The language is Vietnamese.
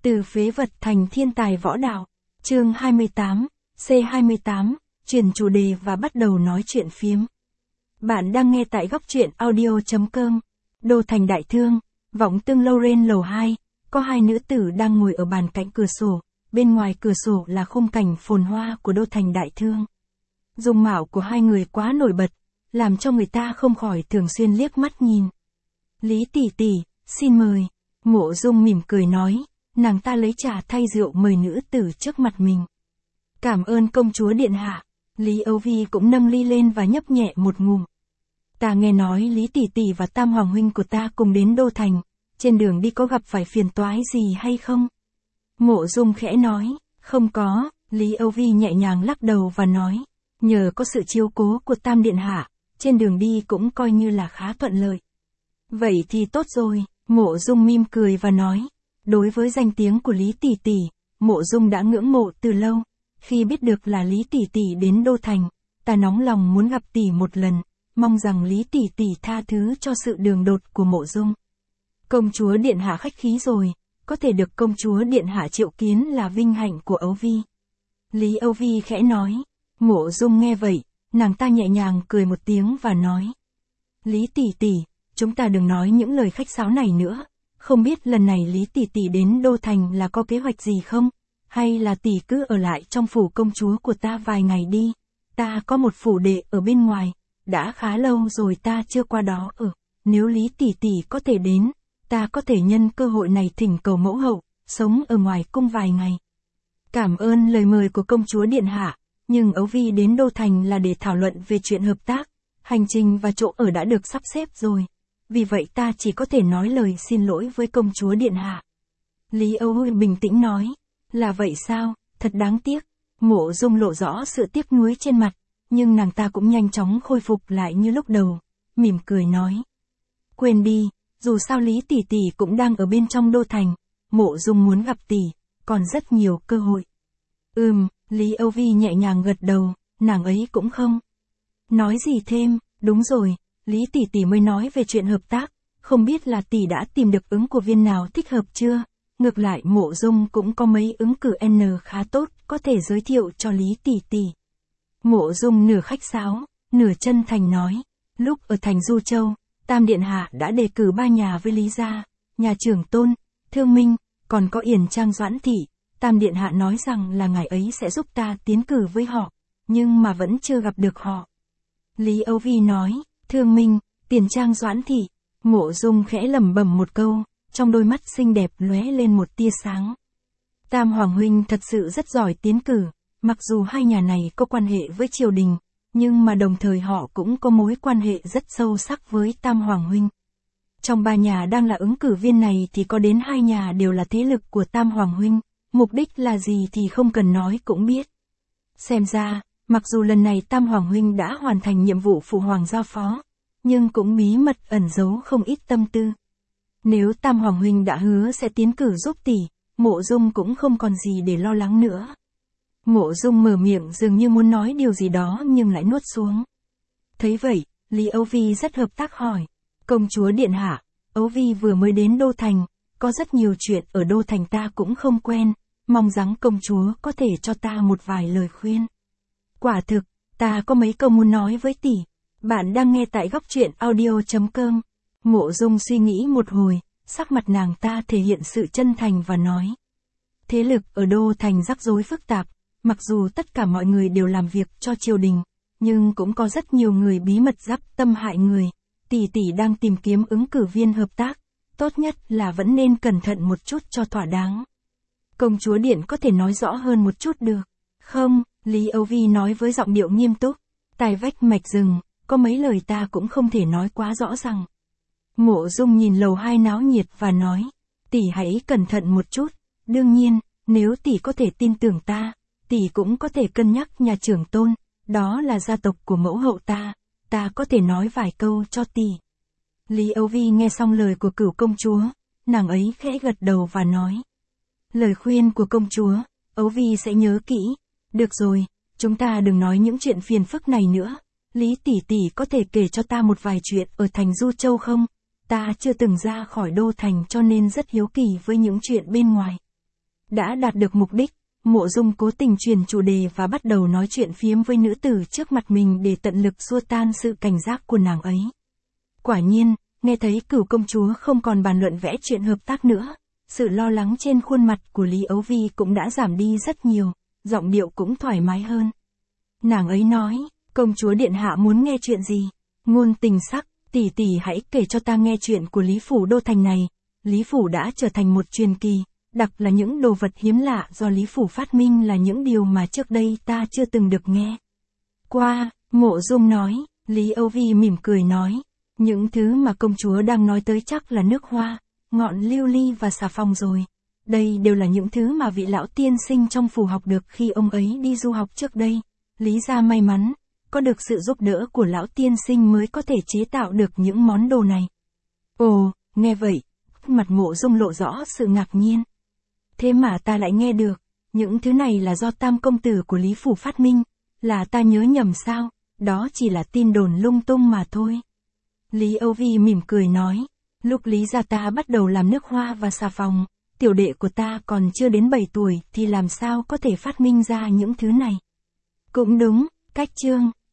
Từ phế vật thành thiên tài võ đạo. Chương 28, C28, chuyển chủ đề và bắt đầu nói chuyện phiếm. Bạn đang nghe tại góc truyện audio.com. Đô thành đại thương, Vọng Tương Lorraine lầu 2, có hai nữ tử đang ngồi ở bàn cạnh cửa sổ, bên ngoài cửa sổ là khung cảnh phồn hoa của đô thành đại thương. Dung mạo của hai người quá nổi bật, làm cho người ta không khỏi thường xuyên liếc mắt nhìn. Lý tỷ tỷ, xin mời. Mộ Dung mỉm cười nói, nàng ta lấy trà thay rượu mời nữ tử trước mặt mình. Cảm ơn công chúa điện hạ. Lý Âu Vi cũng nâng ly lên và nhấp nhẹ một ngụm. Ta nghe nói Lý tỷ tỷ và Tam Hoàng huynh của ta cùng đến đô thành, trên đường đi có gặp phải phiền toái gì hay không? Mộ Dung khẽ nói, không có. Lý Âu Vi nhẹ nhàng lắc đầu và nói, nhờ có sự chiếu cố của Tam điện hạ, trên đường đi cũng coi như là khá thuận lợi. Vậy thì tốt rồi. Mộ Dung mỉm cười và nói, đối với danh tiếng của Lý tỷ tỷ, Mộ Dung đã ngưỡng mộ từ lâu. Khi biết được là Lý tỷ tỷ đến đô thành, ta nóng lòng muốn gặp tỷ một lần, mong rằng Lý tỷ tỷ tha thứ cho sự đường đột của Mộ Dung. Công chúa điện hạ khách khí rồi, có thể được công chúa điện hạ triệu kiến là vinh hạnh của Âu Vi. Lý Âu Vi khẽ nói. Mộ Dung nghe vậy, nàng ta nhẹ nhàng cười một tiếng và nói, Lý tỷ tỷ, chúng ta đừng nói những lời khách sáo này nữa, không biết lần này Lý tỷ tỷ đến đô thành là có kế hoạch gì không? Hay là tỷ cứ ở lại trong phủ công chúa của ta vài ngày đi, ta có một phủ đệ ở bên ngoài, đã khá lâu rồi ta chưa qua đó ở, nếu Lý tỷ tỷ có thể đến, ta có thể nhân cơ hội này thỉnh cầu mẫu hậu, sống ở ngoài cung vài ngày. Cảm ơn lời mời của công chúa điện hạ, nhưng Âu Vi đến đô thành là để thảo luận về chuyện hợp tác, hành trình và chỗ ở đã được sắp xếp rồi. Vì vậy ta chỉ có thể nói lời xin lỗi với công chúa điện hạ. Lý Âu Vi bình tĩnh nói, là vậy sao, thật đáng tiếc. Mộ Dung lộ rõ sự tiếc nuối trên mặt, nhưng nàng ta cũng nhanh chóng khôi phục lại như lúc đầu, mỉm cười nói. Quên đi, dù sao Lý tỷ tỷ cũng đang ở bên trong đô thành, Mộ Dung muốn gặp tỷ, còn rất nhiều cơ hội. Lý Âu Vi nhẹ nhàng gật đầu, nàng ấy cũng không nói gì thêm. Đúng rồi, Lý tỷ tỷ mới nói về chuyện hợp tác, không biết là tỷ đã tìm được ứng cử viên nào thích hợp chưa? Ngược lại Mộ Dung cũng có mấy ứng cử N khá tốt, có thể giới thiệu cho Lý tỷ tỷ. Mộ Dung nửa khách sáo, nửa chân thành nói, lúc ở thành Du Châu, Tam điện hạ đã đề cử 3 nhà với Lý gia, nhà Trưởng Tôn, Thương Minh, còn có Yển Trang Doãn thị. Tam điện hạ nói rằng là ngài ấy sẽ giúp ta tiến cử với họ, nhưng mà vẫn chưa gặp được họ. Lý Âu Vi nói, Thương Minh, Tiền Trang Doãn thị. Mộ Dung khẽ lẩm bẩm một câu, trong đôi mắt xinh đẹp lóe lên một tia sáng. Tam Hoàng huynh thật sự rất giỏi tiến cử, mặc dù hai nhà này có quan hệ với triều đình, nhưng mà đồng thời họ cũng có mối quan hệ rất sâu sắc với Tam Hoàng huynh. Trong 3 nhà đang là ứng cử viên này thì có đến 2 nhà đều là thế lực của Tam Hoàng huynh, mục đích là gì thì không cần nói cũng biết. Xem ra, mặc dù lần này Tam Hoàng huynh đã hoàn thành nhiệm vụ phụ hoàng giao phó, nhưng cũng bí mật ẩn giấu không ít tâm tư. Nếu Tam Hoàng huynh đã hứa sẽ tiến cử giúp tỷ, Mộ Dung cũng không còn gì để lo lắng nữa. Mộ Dung mở miệng dường như muốn nói điều gì đó nhưng lại nuốt xuống. Thấy vậy, Lý Âu Vi rất hợp tác hỏi, công chúa điện hạ, Âu Vi vừa mới đến đô thành, có rất nhiều chuyện ở đô thành ta cũng không quen, mong rằng công chúa có thể cho ta một vài lời khuyên. Quả thực, ta có mấy câu muốn nói với tỷ. Bạn đang nghe tại góc truyện audio.com. Mộ Dung suy nghĩ một hồi, sắc mặt nàng ta thể hiện sự chân thành và nói. Thế lực ở đô thành rắc rối phức tạp, mặc dù tất cả mọi người đều làm việc cho triều đình, nhưng cũng có rất nhiều người bí mật giáp tâm hại người. Tỷ tỷ đang tìm kiếm ứng cử viên hợp tác, tốt nhất là vẫn nên cẩn thận một chút cho thỏa đáng. Công chúa điện có thể nói rõ hơn một chút được không? Lý Âu Vi nói với giọng điệu nghiêm túc. Tai vách mạch rừng, có mấy lời ta cũng không thể nói quá rõ ràng. Mộ Dung nhìn lầu 2 náo nhiệt và nói, tỷ hãy cẩn thận một chút, đương nhiên, nếu tỷ có thể tin tưởng ta, tỷ cũng có thể cân nhắc nhà Trưởng Tôn, đó là gia tộc của mẫu hậu ta có thể nói vài câu cho tỷ. Lý Âu Vi nghe xong lời của Cửu công chúa, nàng ấy khẽ gật đầu và nói, lời khuyên của công chúa, Âu Vi sẽ nhớ kỹ. Được rồi, chúng ta đừng nói những chuyện phiền phức này nữa. Lý tỷ tỷ có thể kể cho ta một vài chuyện ở thành Du Châu không? Ta chưa từng ra khỏi đô thành cho nên rất hiếu kỳ với những chuyện bên ngoài. Đã đạt được mục đích, Mộ Dung cố tình chuyển chủ đề và bắt đầu nói chuyện phiếm với nữ tử trước mặt mình để tận lực xua tan sự cảnh giác của nàng ấy. Quả nhiên, nghe thấy Cửu công chúa không còn bàn luận vẽ chuyện hợp tác nữa, sự lo lắng trên khuôn mặt của Lý Âu Vi cũng đã giảm đi rất nhiều, giọng điệu cũng thoải mái hơn. Nàng ấy nói, công chúa điện hạ muốn nghe chuyện gì? Ngôn Tình Sắc, tỷ tỷ hãy kể cho ta nghe chuyện của Lý Phủ Đô Thành này. Lý Phủ đã trở thành một truyền kỳ, đặc là những đồ vật hiếm lạ do Lý Phủ phát minh là những điều mà trước đây ta chưa từng được nghe qua. Mộ Dung nói, Lý Âu Vi mỉm cười nói, những thứ mà công chúa đang nói tới chắc là nước hoa, ngọn lưu ly và xà phòng rồi. Đây đều là những thứ mà vị lão tiên sinh trong phủ học được khi ông ấy đi du học trước đây. Lý gia may mắn, có được sự giúp đỡ của lão tiên sinh mới có thể chế tạo được những món đồ này. Ồ, nghe vậy, mặt Mộ Dung lộ rõ sự ngạc nhiên. Thế mà ta lại nghe được, những thứ này là do tam công tử của Lý Phủ phát minh, là ta nhớ nhầm sao, đó chỉ là tin đồn lung tung mà thôi. Lý Âu Vi mỉm cười nói, lúc Lý gia ta bắt đầu làm nước hoa và xà phòng, tiểu đệ của ta còn chưa đến 7 tuổi thì làm sao có thể phát minh ra những thứ này. Cũng đúng, cách chương.